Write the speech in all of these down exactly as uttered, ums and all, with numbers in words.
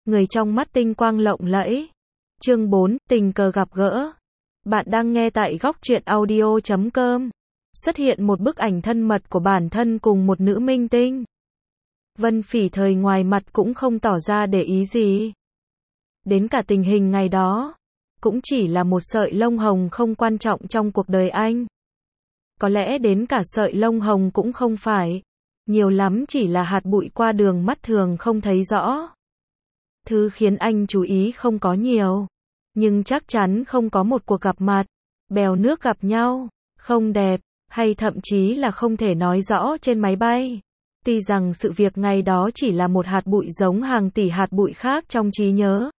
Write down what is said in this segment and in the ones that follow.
người trong mắt tinh quang lộng lẫy. Chương bốn, tình cờ gặp gỡ. Bạn đang nghe tại góc truyện audio chấm com. Xuất hiện một bức ảnh thân mật của bản thân cùng một nữ minh tinh. Vân Phỉ Thời ngoài mặt cũng không tỏ ra để ý gì. Đến cả tình hình ngày đó, cũng chỉ là một sợi lông hồng không quan trọng trong cuộc đời anh. Có lẽ đến cả sợi lông hồng cũng không phải. Nhiều lắm chỉ là hạt bụi qua đường mắt thường không thấy rõ. Thứ khiến anh chú ý không có nhiều. Nhưng chắc chắn không có một cuộc gặp mặt, bèo nước gặp nhau, không đẹp, hay thậm chí là không thể nói rõ trên máy bay. Tuy rằng sự việc ngày đó chỉ là một hạt bụi giống hàng tỷ hạt bụi khác trong trí nhớ.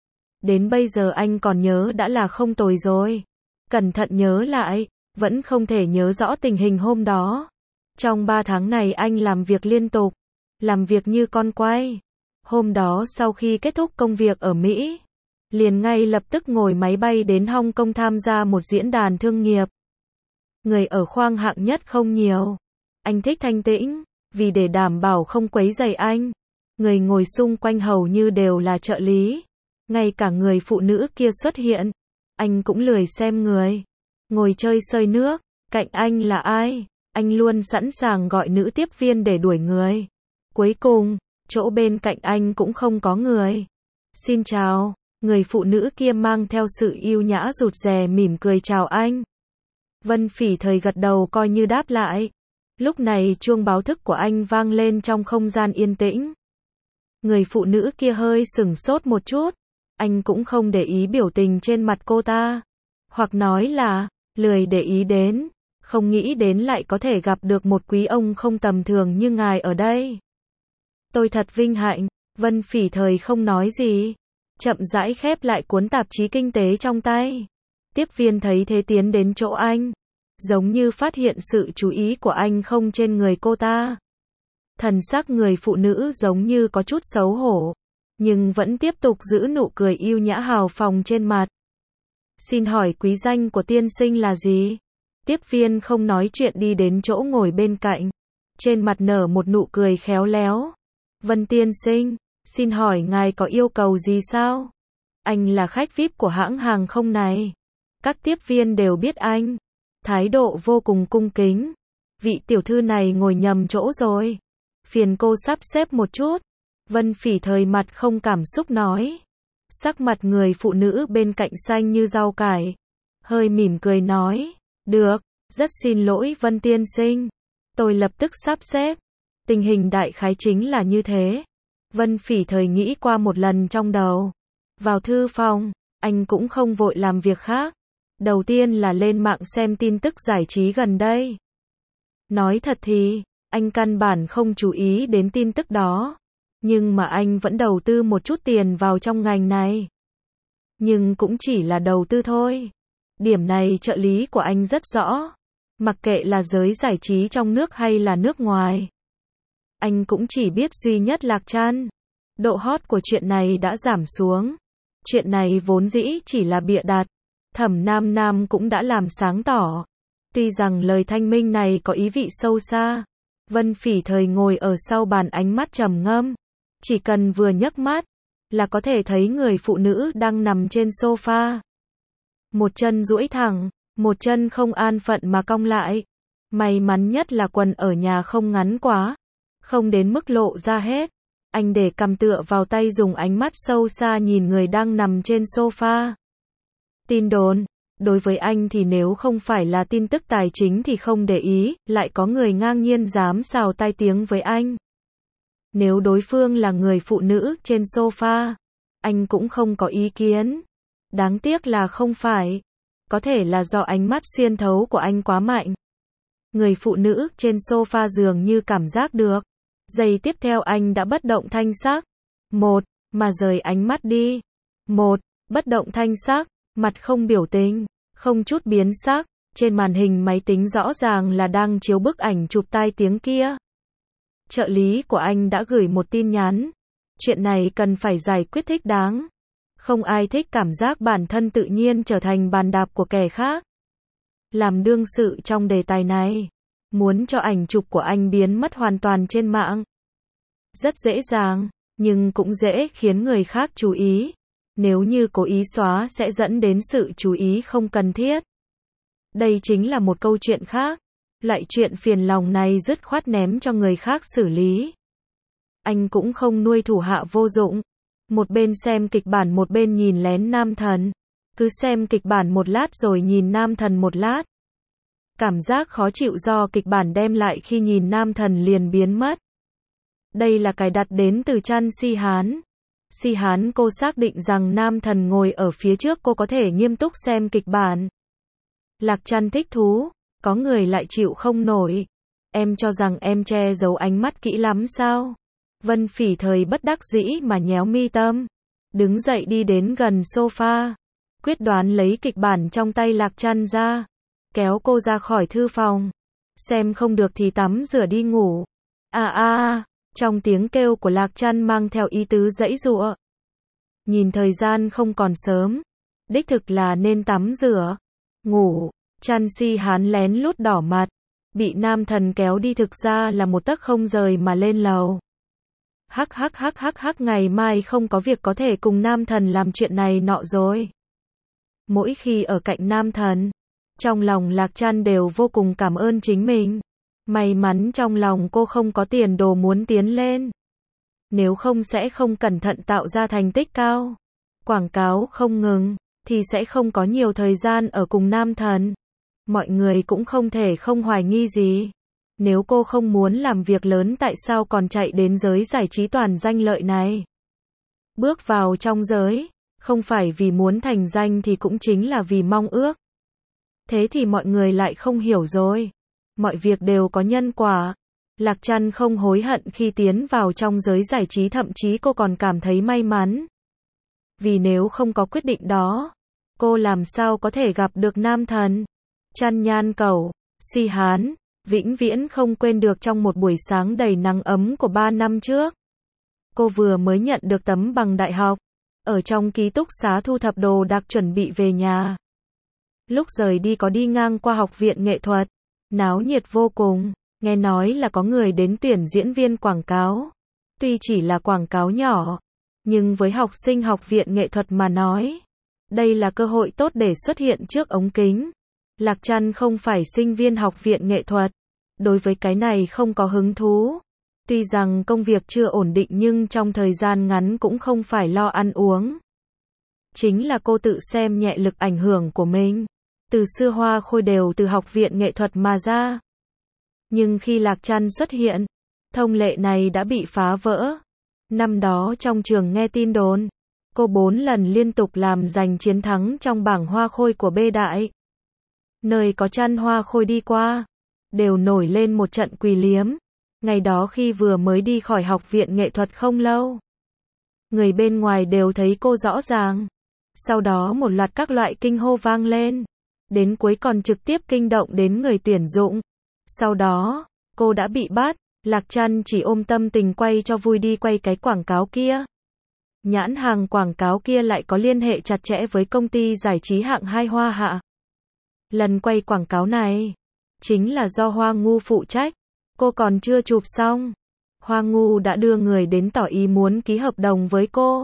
Đến bây giờ anh còn nhớ đã là không tồi rồi. Cẩn thận nhớ lại, vẫn không thể nhớ rõ tình hình hôm đó. Trong ba tháng này anh làm việc liên tục, làm việc như con quay. Hôm đó sau khi kết thúc công việc ở Mỹ, liền ngay lập tức ngồi máy bay đến Hong Kong tham gia một diễn đàn thương nghiệp. Người ở khoang hạng nhất không nhiều. Anh thích thanh tĩnh, vì để đảm bảo không quấy rầy anh, người ngồi xung quanh hầu như đều là trợ lý. Ngay cả người phụ nữ kia xuất hiện, anh cũng lười xem người. Ngồi chơi sơi nước, cạnh anh là ai? Anh luôn sẵn sàng gọi nữ tiếp viên để đuổi người. Cuối cùng, chỗ bên cạnh anh cũng không có người. Xin chào, người phụ nữ kia mang theo sự yêu nhã rụt rè mỉm cười chào anh. Vân Phỉ Thời gật đầu coi như đáp lại. Lúc này chuông báo thức của anh vang lên trong không gian yên tĩnh. Người phụ nữ kia hơi sửng sốt một chút. Anh cũng không để ý biểu tình trên mặt cô ta. Hoặc nói là, lười để ý đến. Không nghĩ đến lại có thể gặp được một quý ông không tầm thường như ngài ở đây. Tôi thật vinh hạnh. Vân Phỉ Thời không nói gì, chậm rãi khép lại cuốn tạp chí kinh tế trong tay. Tiếp viên thấy thế tiến đến chỗ anh, giống như phát hiện sự chú ý của anh không trên người cô ta. Thần sắc người phụ nữ giống như có chút xấu hổ, nhưng vẫn tiếp tục giữ nụ cười yêu nhã hào phóng trên mặt. Xin hỏi quý danh của tiên sinh là gì? Tiếp viên không nói chuyện đi đến chỗ ngồi bên cạnh, trên mặt nở một nụ cười khéo léo. Vân tiên sinh, xin hỏi ngài có yêu cầu gì sao? Anh là khách vi ai pi của hãng hàng không này. Các tiếp viên đều biết anh. Thái độ vô cùng cung kính. Vị tiểu thư này ngồi nhầm chỗ rồi. Phiền cô sắp xếp một chút. Vân Phỉ Thời mặt không cảm xúc nói. Sắc mặt người phụ nữ bên cạnh xanh như rau cải. Hơi mỉm cười nói. Được, rất xin lỗi Vân tiên sinh. Tôi lập tức sắp xếp. Tình hình đại khái chính là như thế. Vân Phỉ Thời nghĩ qua một lần trong đầu. Vào thư phòng, anh cũng không vội làm việc khác. Đầu tiên là lên mạng xem tin tức giải trí gần đây. Nói thật thì, anh căn bản không chú ý đến tin tức đó. Nhưng mà anh vẫn đầu tư một chút tiền vào trong ngành này. Nhưng cũng chỉ là đầu tư thôi. Điểm này trợ lý của anh rất rõ. Mặc kệ là giới giải trí trong nước hay là nước ngoài. Anh cũng chỉ biết duy nhất Lạc Trăn. Độ hot của chuyện này đã giảm xuống. Chuyện này vốn dĩ chỉ là bịa đặt. Thẩm Nam Nam cũng đã làm sáng tỏ. Tuy rằng lời thanh minh này có ý vị sâu xa. Vân Phỉ Thời ngồi ở sau bàn ánh mắt trầm ngâm. Chỉ cần vừa nhấc mắt, là có thể thấy người phụ nữ đang nằm trên sofa. Một chân duỗi thẳng, một chân không an phận mà cong lại. May mắn nhất là quần ở nhà không ngắn quá. Không đến mức lộ ra hết. Anh để cằm tựa vào tay dùng ánh mắt sâu xa nhìn người đang nằm trên sofa. Tin đồn, đối với anh thì nếu không phải là tin tức tài chính thì không để ý, lại có người ngang nhiên dám xào tai tiếng với anh. Nếu đối phương là người phụ nữ trên sofa, anh cũng không có ý kiến. Đáng tiếc là không phải. Có thể là do ánh mắt xuyên thấu của anh quá mạnh. Người phụ nữ trên sofa dường như cảm giác được. Giây tiếp theo anh đã bất động thanh sắc. Một, mà rời ánh mắt đi. Một, bất động thanh sắc, mặt không biểu tình, không chút biến sắc. Trên màn hình máy tính rõ ràng là đang chiếu bức ảnh chụp tai tiếng kia. Trợ lý của anh đã gửi một tin nhắn. Chuyện này cần phải giải quyết thích đáng. Không ai thích cảm giác bản thân tự nhiên trở thành bàn đạp của kẻ khác. Làm đương sự trong đề tài này. Muốn cho ảnh chụp của anh biến mất hoàn toàn trên mạng. Rất dễ dàng, nhưng cũng dễ khiến người khác chú ý. Nếu như cố ý xóa sẽ dẫn đến sự chú ý không cần thiết. Đây chính là một câu chuyện khác. Loại chuyện phiền lòng này dứt khoát ném cho người khác xử lý. Anh cũng không nuôi thủ hạ vô dụng. Một bên xem kịch bản một bên nhìn lén nam thần. Cứ xem kịch bản một lát rồi nhìn nam thần một lát. Cảm giác khó chịu do kịch bản đem lại khi nhìn nam thần liền biến mất. Đây là cài đặt đến từ Chan Si Hán. Si Hán cô xác định rằng nam thần ngồi ở phía trước cô có thể nghiêm túc xem kịch bản. Lạc Chan thích thú, có người lại chịu không nổi. Em cho rằng em che giấu ánh mắt kỹ lắm sao? Vân Phỉ thời bất đắc dĩ mà nhéo mi tâm. Đứng dậy đi đến gần sofa. Quyết đoán lấy kịch bản trong tay Lạc Chan ra. Kéo cô ra khỏi thư phòng. Xem không được thì tắm rửa đi ngủ. À à à, trong tiếng kêu của Lạc Chan mang theo ý tứ giãy giụa. Nhìn thời gian không còn sớm. Đích thực là nên tắm rửa. Ngủ. Chan Si Hán lén lút đỏ mặt. Bị nam thần kéo đi thực ra là một tấc không rời mà lên lầu. Hắc hắc hắc hắc hắc ngày mai không có việc có thể cùng nam thần làm chuyện này nọ rồi. Mỗi khi ở cạnh nam thần, trong lòng Lạc Chan đều vô cùng cảm ơn chính mình. May mắn trong lòng cô không có tiền đồ muốn tiến lên. Nếu không sẽ không cẩn thận tạo ra thành tích cao. Quảng cáo không ngừng, thì sẽ không có nhiều thời gian ở cùng nam thần. Mọi người cũng không thể không hoài nghi gì. Nếu cô không muốn làm việc lớn tại sao còn chạy đến giới giải trí toàn danh lợi này? Bước vào trong giới, không phải vì muốn thành danh thì cũng chính là vì mong ước. Thế thì mọi người lại không hiểu rồi. Mọi việc đều có nhân quả. Lạc Chan không hối hận khi tiến vào trong giới giải trí, thậm chí cô còn cảm thấy may mắn. Vì nếu không có quyết định đó, cô làm sao có thể gặp được nam thần? Chan Nhan Cầu, Si Hán, vĩnh viễn không quên được trong một buổi sáng đầy nắng ấm của ba năm trước. Cô vừa mới nhận được tấm bằng đại học, ở trong ký túc xá thu thập đồ đạc chuẩn bị về nhà. Lúc rời đi có đi ngang qua học viện nghệ thuật, náo nhiệt vô cùng, nghe nói là có người đến tuyển diễn viên quảng cáo. Tuy chỉ là quảng cáo nhỏ, nhưng với học sinh học viện nghệ thuật mà nói, đây là cơ hội tốt để xuất hiện trước ống kính. Lạc Chan không phải sinh viên học viện nghệ thuật, đối với cái này không có hứng thú. Tuy rằng công việc chưa ổn định nhưng trong thời gian ngắn cũng không phải lo ăn uống. Chính là cô tự xem nhẹ lực ảnh hưởng của mình. Từ xưa Hoa Khôi đều từ học viện nghệ thuật mà ra. Nhưng khi Lạc Chan xuất hiện, thông lệ này đã bị phá vỡ. Năm đó trong trường nghe tin đồn, cô bốn lần liên tục làm giành chiến thắng trong bảng Hoa Khôi của B Đại. Nơi có Chan Hoa Khôi đi qua, đều nổi lên một trận quỳ liếm. Ngày đó khi vừa mới đi khỏi học viện nghệ thuật không lâu, người bên ngoài đều thấy cô rõ ràng. Sau đó một loạt các loại kinh hô vang lên, đến cuối còn trực tiếp kinh động đến người tuyển dụng. Sau đó, cô đã bị bắt, Lạc Chan chỉ ôm tâm tình quay cho vui đi quay cái quảng cáo kia. Nhãn hàng quảng cáo kia lại có liên hệ chặt chẽ với công ty giải trí hạng hai Hoa Hạ. Lần quay quảng cáo này, chính là do Hoa Ngu phụ trách. Cô còn chưa chụp xong, Hoa Ngu đã đưa người đến tỏ ý muốn ký hợp đồng với cô.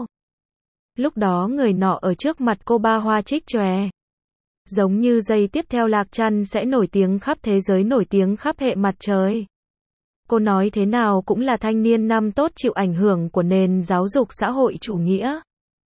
Lúc đó người nọ ở trước mặt cô ba hoa trích chòe. Giống như giây tiếp theo Lạc Chan sẽ nổi tiếng khắp thế giới, nổi tiếng khắp hệ mặt trời. Cô nói thế nào cũng là thanh niên năm tốt chịu ảnh hưởng của nền giáo dục xã hội chủ nghĩa.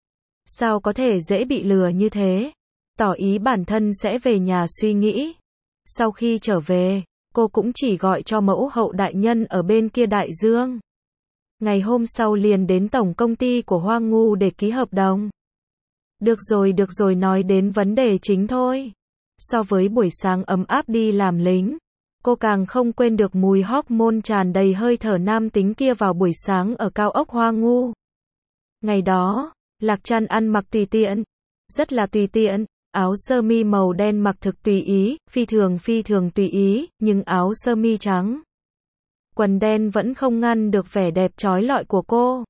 Sao có thể dễ bị lừa như thế? Tỏ ý bản thân sẽ về nhà suy nghĩ. Sau khi trở về, cô cũng chỉ gọi cho mẫu hậu đại nhân ở bên kia đại dương. Ngày hôm sau liền đến tổng công ty của Hoa Ngu để ký hợp đồng. Được rồi được rồi, nói đến vấn đề chính thôi. So với buổi sáng ấm áp đi làm lính, cô càng không quên được mùi hormone tràn đầy hơi thở nam tính kia vào buổi sáng ở cao ốc Hoa Ngu. Ngày đó, Lạc Chan ăn mặc tùy tiện, rất là tùy tiện. Áo sơ mi màu đen mặc thực tùy ý, phi thường phi thường tùy ý, nhưng áo sơ mi trắng, quần đen vẫn không ngăn được vẻ đẹp chói lọi của cô.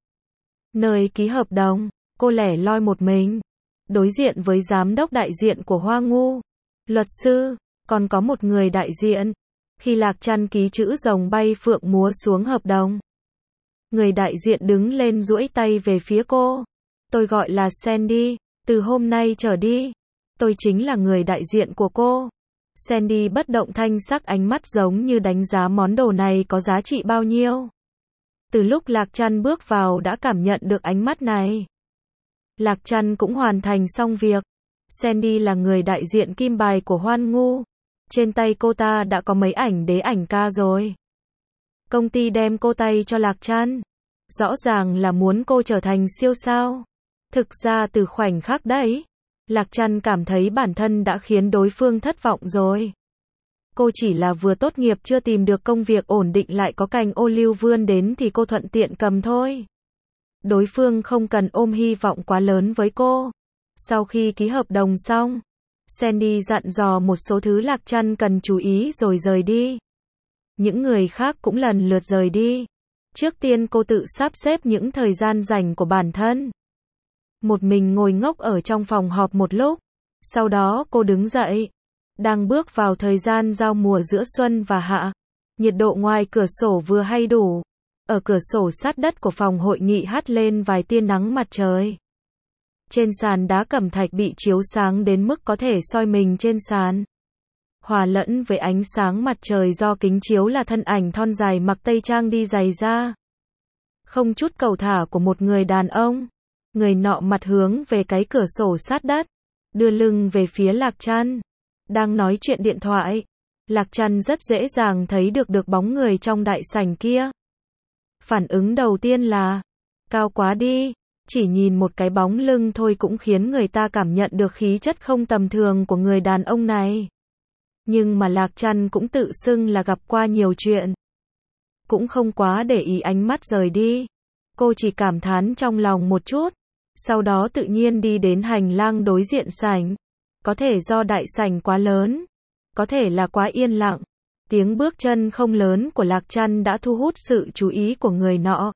Nơi ký hợp đồng, cô lẻ loi một mình, đối diện với giám đốc đại diện của Hoa Ngu, luật sư, còn có một người đại diện. Khi Lạc Chan ký chữ rồng bay phượng múa xuống hợp đồng, Người đại diện đứng lên duỗi tay về phía cô. Tôi gọi là Sandy, từ hôm nay trở đi, tôi chính là người đại diện của cô. Sandy bất động thanh sắc, ánh mắt giống như đánh giá món đồ này có giá trị bao nhiêu. Từ lúc Lạc Trăn bước vào đã cảm nhận được ánh mắt này. Lạc Trăn cũng hoàn thành xong việc. Sandy là người đại diện kim bài của Hoan Ngu. Trên tay cô ta đã có mấy ảnh đế ảnh ca rồi. Công ty đem cô tay cho Lạc Trăn. Rõ ràng là muốn cô trở thành siêu sao. Thực ra từ khoảnh khắc đấy, Lạc Trăn cảm thấy bản thân đã khiến đối phương thất vọng rồi. Cô chỉ là vừa tốt nghiệp chưa tìm được công việc ổn định lại có cành ô liu vươn đến thì cô thuận tiện cầm thôi. Đối phương không cần ôm hy vọng quá lớn với cô. Sau khi ký hợp đồng xong, Sandy dặn dò một số thứ Lạc Trăn cần chú ý rồi rời đi. Những người khác cũng lần lượt rời đi. Trước tiên cô tự sắp xếp những thời gian rảnh của bản thân. Một mình ngồi ngốc ở trong phòng họp một lúc. Sau đó cô đứng dậy. Đang bước vào thời gian giao mùa giữa xuân và hạ. Nhiệt độ ngoài cửa sổ vừa hay đủ. Ở cửa sổ sát đất của phòng hội nghị hắt lên vài tia nắng mặt trời. Trên sàn đá cẩm thạch bị chiếu sáng đến mức có thể soi mình trên sàn. Hòa lẫn với ánh sáng mặt trời do kính chiếu là thân ảnh thon dài mặc tây trang đi giày da. Không chút cầu thả của một người đàn ông. Người nọ mặt hướng về cái cửa sổ sát đất, đưa lưng về phía Lạc Trăn, đang nói chuyện điện thoại. Lạc Trăn rất dễ dàng thấy được được bóng người trong đại sảnh kia. Phản ứng đầu tiên là, cao quá đi, chỉ nhìn một cái bóng lưng thôi cũng khiến người ta cảm nhận được khí chất không tầm thường của người đàn ông này. Nhưng mà Lạc Trăn cũng tự xưng là gặp qua nhiều chuyện. Cũng không quá để ý ánh mắt rời đi. Cô chỉ cảm thán trong lòng một chút. Sau đó tự nhiên đi đến hành lang đối diện sảnh. Có thể do đại sảnh quá lớn. Có thể là quá yên lặng. Tiếng bước chân không lớn của Lạc Trăn đã thu hút sự chú ý của người nọ.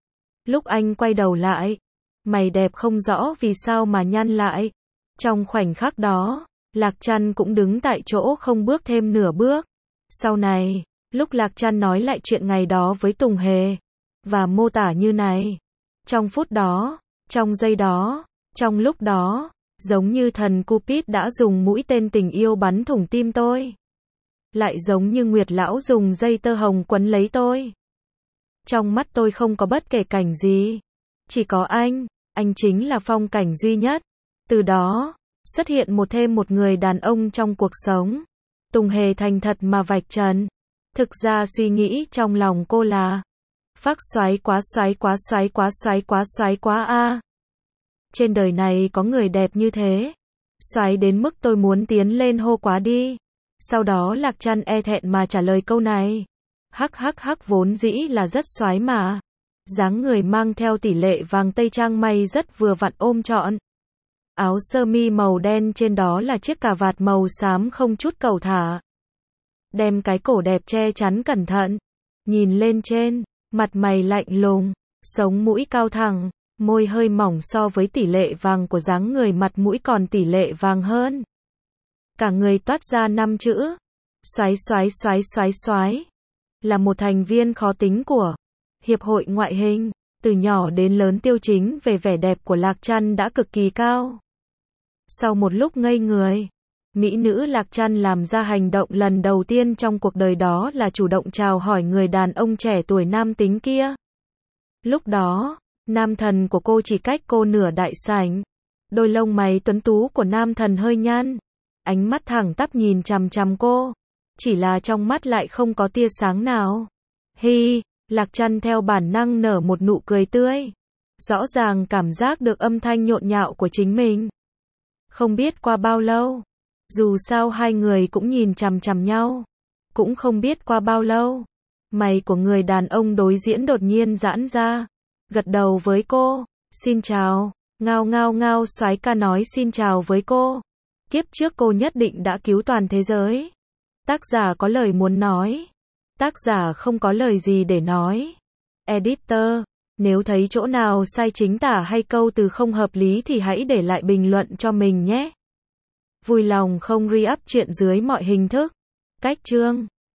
Lúc anh quay đầu lại, mày đẹp không rõ vì sao mà nhăn lại. Trong khoảnh khắc đó, Lạc Trăn cũng đứng tại chỗ không bước thêm nửa bước. Sau này, lúc Lạc Trăn nói lại chuyện ngày đó với Tùng Hề, và mô tả như này. Trong phút đó, trong giây đó, trong lúc đó, giống như thần Cupid đã dùng mũi tên tình yêu bắn thủng tim tôi. Lại giống như Nguyệt Lão dùng dây tơ hồng quấn lấy tôi. Trong mắt tôi không có bất kể cảnh gì. Chỉ có anh, anh chính là phong cảnh duy nhất. Từ đó, xuất hiện một thêm một người đàn ông trong cuộc sống. Tùng Hề thành thật mà vạch trần. Thực ra suy nghĩ trong lòng cô là phác xoáy quá xoáy quá xoáy quá xoáy quá xoáy quá a. Trên đời này có người đẹp như thế. Xoáy đến mức tôi muốn tiến lên hô quá đi. Sau đó Lạc Trăn e thẹn mà trả lời câu này. Hắc hắc hắc, vốn dĩ là rất xoáy mà. Dáng người mang theo tỷ lệ vàng tây trang may rất vừa vặn ôm trọn. Áo sơ mi màu đen trên đó là chiếc cà vạt màu xám không chút cầu thả. Đem cái cổ đẹp che chắn cẩn thận. Nhìn lên trên, mặt mày lạnh lùng, sống mũi cao thẳng, môi hơi mỏng so với tỷ lệ vàng của dáng người, mặt mũi còn tỷ lệ vàng hơn. Cả người toát ra năm chữ. Xoáy xoáy xoáy xoáy xoáy. Là một thành viên khó tính của Hiệp hội Ngoại hình. Từ nhỏ đến lớn tiêu chính về vẻ đẹp của Lạc Trăn đã cực kỳ cao. Sau một lúc ngây người, mỹ nữ Lạc Trăn làm ra hành động lần đầu tiên trong cuộc đời, đó là chủ động chào hỏi người đàn ông trẻ tuổi nam tính kia. Lúc đó, nam thần của cô chỉ cách cô nửa đại sảnh. Đôi lông mày tuấn tú của nam thần hơi nhăn. Ánh mắt thẳng tắp nhìn chằm chằm cô. Chỉ là trong mắt lại không có tia sáng nào. Hi, Lạc Trăn theo bản năng nở một nụ cười tươi. Rõ ràng cảm giác được âm thanh nhộn nhạo của chính mình. Không biết qua bao lâu. Dù sao hai người cũng nhìn chằm chằm nhau. Cũng không biết qua bao lâu. Mày của người đàn ông đối diện đột nhiên giãn ra. Gật đầu với cô. Xin chào. Ngao ngao ngao, soái ca nói xin chào với cô. Kiếp trước cô nhất định đã cứu toàn thế giới. Tác giả có lời muốn nói. Tác giả không có lời gì để nói. Editor, nếu thấy chỗ nào sai chính tả hay câu từ không hợp lý thì hãy để lại bình luận cho mình nhé. Vui lòng không re-up chuyện dưới mọi hình thức. Cách chương